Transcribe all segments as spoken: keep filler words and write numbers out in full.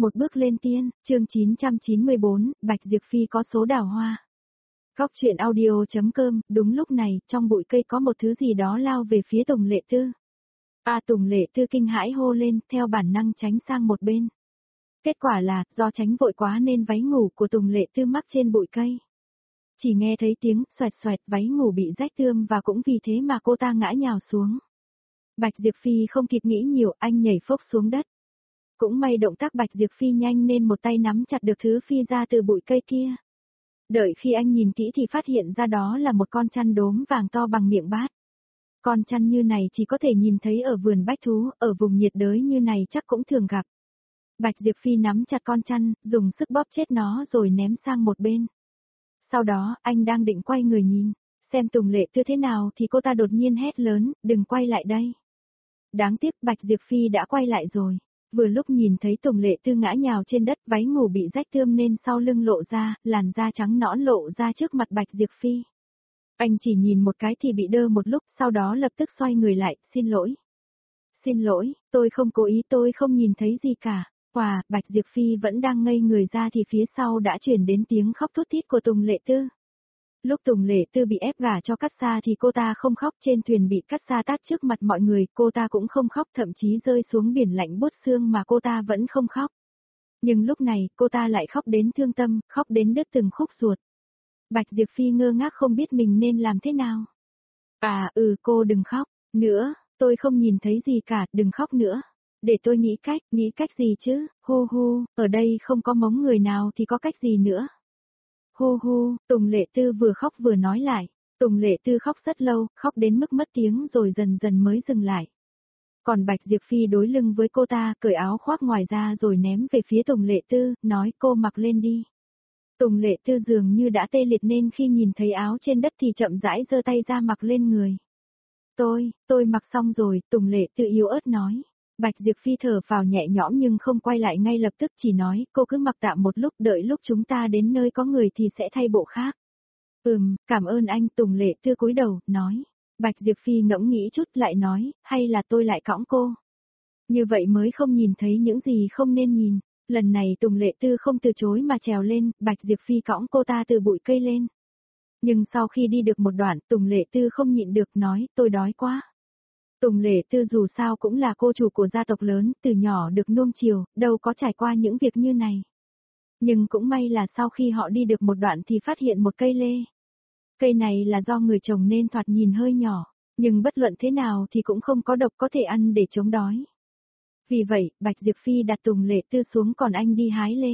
Một bước lên tiên, chương chín trăm chín mươi bốn, Bạch Diệp Phi có số đào hoa. Góc truyện audio.com, đúng lúc này, trong bụi cây có một thứ gì đó lao về phía Tùng Lệ Tư. A à, Tùng Lệ Tư kinh hãi hô lên, theo bản năng tránh sang một bên. Kết quả là, do tránh vội quá nên váy ngủ của Tùng Lệ Tư mắc trên bụi cây. Chỉ nghe thấy tiếng xoẹt xoẹt, váy ngủ bị rách tươm và cũng vì thế mà cô ta ngã nhào xuống. Bạch Diệp Phi không kịp nghĩ nhiều, anh nhảy phốc xuống đất. Cũng may động tác Bạch Diệp Phi nhanh nên một tay nắm chặt được thứ phi ra từ bụi cây kia. Đợi khi anh nhìn kỹ thì phát hiện ra đó là một con chăn đốm vàng to bằng miệng bát. Con chăn như này chỉ có thể nhìn thấy ở vườn bách thú, ở vùng nhiệt đới như này chắc cũng thường gặp. Bạch Diệp Phi nắm chặt con chăn, dùng sức bóp chết nó rồi ném sang một bên. Sau đó, anh đang định quay người nhìn, xem Tùng Lệ Tư thế nào thì cô ta đột nhiên hét lớn, đừng quay lại đây. Đáng tiếc Bạch Diệp Phi đã quay lại rồi. Vừa lúc nhìn thấy Tùng Lệ Tư ngã nhào trên đất, váy ngủ bị rách tươm nên sau lưng lộ ra, làn da trắng nõn lộ ra trước mặt Bạch Diệp Phi. Anh chỉ nhìn một cái thì bị đơ một lúc, sau đó lập tức xoay người lại, xin lỗi. Xin lỗi, tôi không cố ý, tôi không nhìn thấy gì cả. Quả, Bạch Diệp Phi vẫn đang ngây người ra thì phía sau đã chuyển đến tiếng khóc thút thít của Tùng Lệ Tư. Lúc Tùng Lệ Tư bị ép gả cho Cát Sa thì cô ta không khóc, trên thuyền bị Cát Sa tát trước mặt mọi người, cô ta cũng không khóc, thậm chí rơi xuống biển lạnh buốt xương mà cô ta vẫn không khóc. Nhưng lúc này, cô ta lại khóc đến thương tâm, khóc đến đứt từng khúc ruột. Bạch Diệp Phi ngơ ngác không biết mình nên làm thế nào. À, ừ, cô đừng khóc, nữa, tôi không nhìn thấy gì cả, đừng khóc nữa. Để tôi nghĩ cách, nghĩ cách gì chứ, hô hô, ở đây không có mống người nào thì có cách gì nữa. Hô hô, Tùng Lệ Tư vừa khóc vừa nói lại. Tùng Lệ Tư khóc rất lâu, khóc đến mức mất tiếng rồi dần dần mới dừng lại. Còn Bạch Diệp Phi đối lưng với cô ta, cởi áo khoác ngoài ra rồi ném về phía Tùng Lệ Tư, nói cô mặc lên đi. Tùng Lệ Tư dường như đã tê liệt nên khi nhìn thấy áo trên đất thì chậm rãi giơ tay ra mặc lên người. Tôi, tôi mặc xong rồi, Tùng Lệ Tư yếu ớt nói. Bạch Diệp Phi thở vào nhẹ nhõm nhưng không quay lại ngay lập tức, chỉ nói, cô cứ mặc tạm một lúc, đợi lúc chúng ta đến nơi có người thì sẽ thay bộ khác. Ừm, cảm ơn anh. Tùng Lệ Tư cúi đầu, nói. Bạch Diệp Phi ngẫm nghĩ chút lại nói, hay là tôi lại cõng cô. Như vậy mới không nhìn thấy những gì không nên nhìn. Lần này Tùng Lệ Tư không từ chối mà trèo lên, Bạch Diệp Phi cõng cô ta từ bụi cây lên. Nhưng sau khi đi được một đoạn, Tùng Lệ Tư không nhịn được nói, tôi đói quá. Tùng Lệ Tư dù sao cũng là cô chủ của gia tộc lớn, từ nhỏ được nuông chiều, đâu có trải qua những việc như này. Nhưng cũng may là sau khi họ đi được một đoạn thì phát hiện một cây lê. Cây này là do người trồng nên thoạt nhìn hơi nhỏ, nhưng bất luận thế nào thì cũng không có độc, có thể ăn để chống đói. Vì vậy, Bạch Diệp Phi đặt Tùng Lệ Tư xuống còn anh đi hái lê.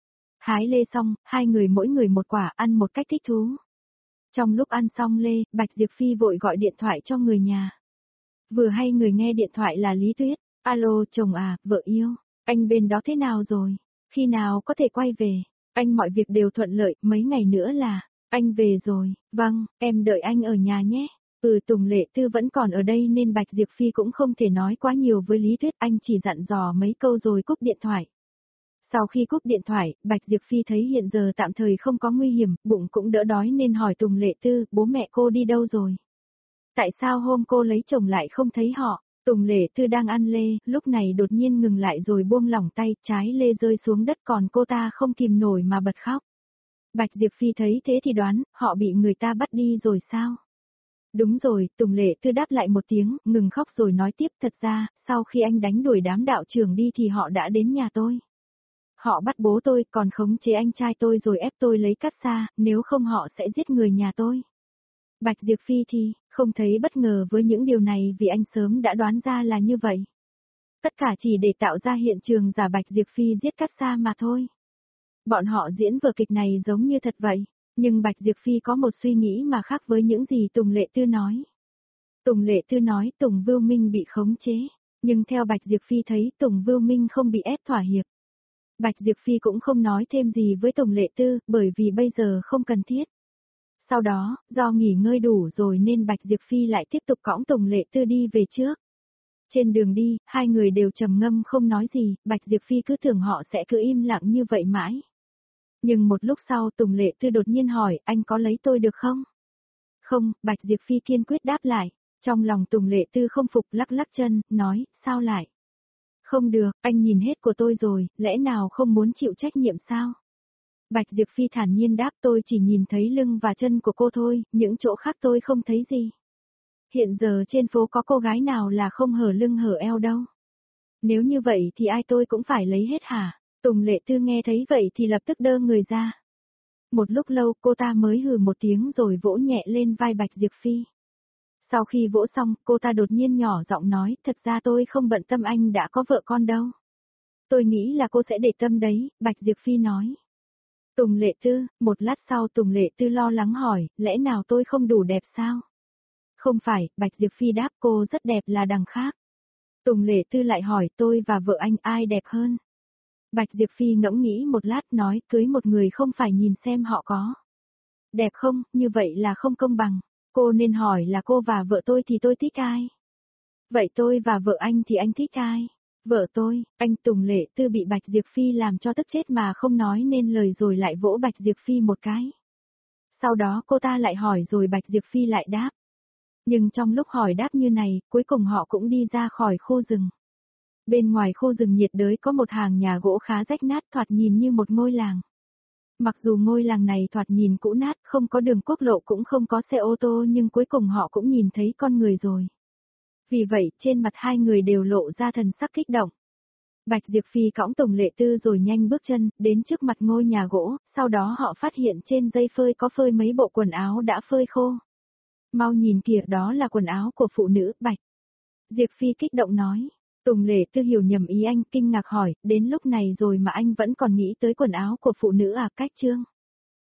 Hái lê xong, hai người mỗi người một quả, ăn một cách thích thú. Trong lúc ăn xong lê, Bạch Diệp Phi vội gọi điện thoại cho người nhà. Vừa hay người nghe điện thoại là Lý Tuyết. Alo, chồng à, vợ yêu, anh bên đó thế nào rồi? Khi nào có thể quay về? Anh mọi việc đều thuận lợi, mấy ngày nữa là, anh về rồi, vâng, em đợi anh ở nhà nhé. Ừ, Tùng Lệ Tư vẫn còn ở đây nên Bạch Diệp Phi cũng không thể nói quá nhiều với Lý Tuyết, anh chỉ dặn dò mấy câu rồi cúp điện thoại. Sau khi cúp điện thoại, Bạch Diệp Phi thấy hiện giờ tạm thời không có nguy hiểm, bụng cũng đỡ đói nên hỏi Tùng Lệ Tư, bố mẹ cô đi đâu rồi? Tại sao hôm cô lấy chồng lại không thấy họ? Tùng Lệ Tư đang ăn lê, lúc này đột nhiên ngừng lại rồi buông lỏng tay, trái lê rơi xuống đất còn cô ta không kìm nổi mà bật khóc. Bạch Diệp Phi thấy thế thì đoán, họ bị người ta bắt đi rồi sao? Đúng rồi, Tùng Lệ Tư đáp lại một tiếng, ngừng khóc rồi nói tiếp, thật ra, sau khi anh đánh đuổi đám đạo trưởng đi thì họ đã đến nhà tôi. Họ bắt bố tôi, còn khống chế anh trai tôi rồi ép tôi lấy Cát Sa, nếu không họ sẽ giết người nhà tôi. Bạch Diệp Phi thì, không thấy bất ngờ với những điều này vì anh sớm đã đoán ra là như vậy. Tất cả chỉ để tạo ra hiện trường giả Bạch Diệp Phi giết Cát Sa mà thôi. Bọn họ diễn vở kịch này giống như thật vậy, nhưng Bạch Diệp Phi có một suy nghĩ mà khác với những gì Tùng Lệ Tư nói. Tùng Lệ Tư nói Tùng Vưu Minh bị khống chế, nhưng theo Bạch Diệp Phi thấy Tùng Vưu Minh không bị ép thỏa hiệp. Bạch Diệp Phi cũng không nói thêm gì với Tùng Lệ Tư, bởi vì bây giờ không cần thiết. Sau đó, do nghỉ ngơi đủ rồi nên Bạch Diệp Phi lại tiếp tục cõng Tùng Lệ Tư đi về trước. Trên đường đi, hai người đều trầm ngâm không nói gì, Bạch Diệp Phi cứ tưởng họ sẽ cứ im lặng như vậy mãi. Nhưng một lúc sau Tùng Lệ Tư đột nhiên hỏi, anh có lấy tôi được không? Không, Bạch Diệp Phi kiên quyết đáp lại. Trong lòng Tùng Lệ Tư không phục lắc lắc chân, nói, sao lại? Không được, anh nhìn hết của tôi rồi, lẽ nào không muốn chịu trách nhiệm sao? Bạch Diệp Phi thản nhiên đáp tôi chỉ nhìn thấy lưng và chân của cô thôi, những chỗ khác tôi không thấy gì. Hiện giờ trên phố có cô gái nào là không hở lưng hở eo đâu. Nếu như vậy thì ai tôi cũng phải lấy hết hả? Tùng Lệ Tư nghe thấy vậy thì lập tức đơ người ra. Một lúc lâu cô ta mới hừ một tiếng rồi vỗ nhẹ lên vai Bạch Diệp Phi. Sau khi vỗ xong, cô ta đột nhiên nhỏ giọng nói, thật ra tôi không bận tâm anh đã có vợ con đâu. Tôi nghĩ là cô sẽ để tâm đấy, Bạch Diệp Phi nói. Tùng Lệ Tư, một lát sau Tùng Lệ Tư lo lắng hỏi, lẽ nào tôi không đủ đẹp sao? Không phải, Bạch Diệp Phi đáp cô rất đẹp là đằng khác. Tùng Lệ Tư lại hỏi tôi và vợ anh ai đẹp hơn? Bạch Diệp Phi ngẫm nghĩ một lát nói cưới một người không phải nhìn xem họ có đẹp không, như vậy là không công bằng. Cô nên hỏi là cô và vợ tôi thì tôi thích ai? Vậy tôi và vợ anh thì anh thích ai? Vợ tôi, anh Tùng Lệ Tư bị Bạch Diệp Phi làm cho tức chết mà không nói nên lời rồi lại vỗ Bạch Diệp Phi một cái. Sau đó cô ta lại hỏi rồi Bạch Diệp Phi lại đáp. Nhưng trong lúc hỏi đáp như này, cuối cùng họ cũng đi ra khỏi khu rừng. Bên ngoài khu rừng nhiệt đới có một hàng nhà gỗ khá rách nát thoạt nhìn như một ngôi làng. Mặc dù ngôi làng này thoạt nhìn cũ nát, không có đường quốc lộ cũng không có xe ô tô nhưng cuối cùng họ cũng nhìn thấy con người rồi. Vì vậy, trên mặt hai người đều lộ ra thần sắc kích động. Bạch Diệp Phi cõng Tùng Lệ Tư rồi nhanh bước chân, đến trước mặt ngôi nhà gỗ, sau đó họ phát hiện trên dây phơi có phơi mấy bộ quần áo đã phơi khô. Mau nhìn kìa, đó là quần áo của phụ nữ, Bạch Diệp Phi kích động nói. Tùng Lệ Tư hiểu nhầm ý anh, kinh ngạc hỏi, đến lúc này rồi mà anh vẫn còn nghĩ tới quần áo của phụ nữ à? Cách Trương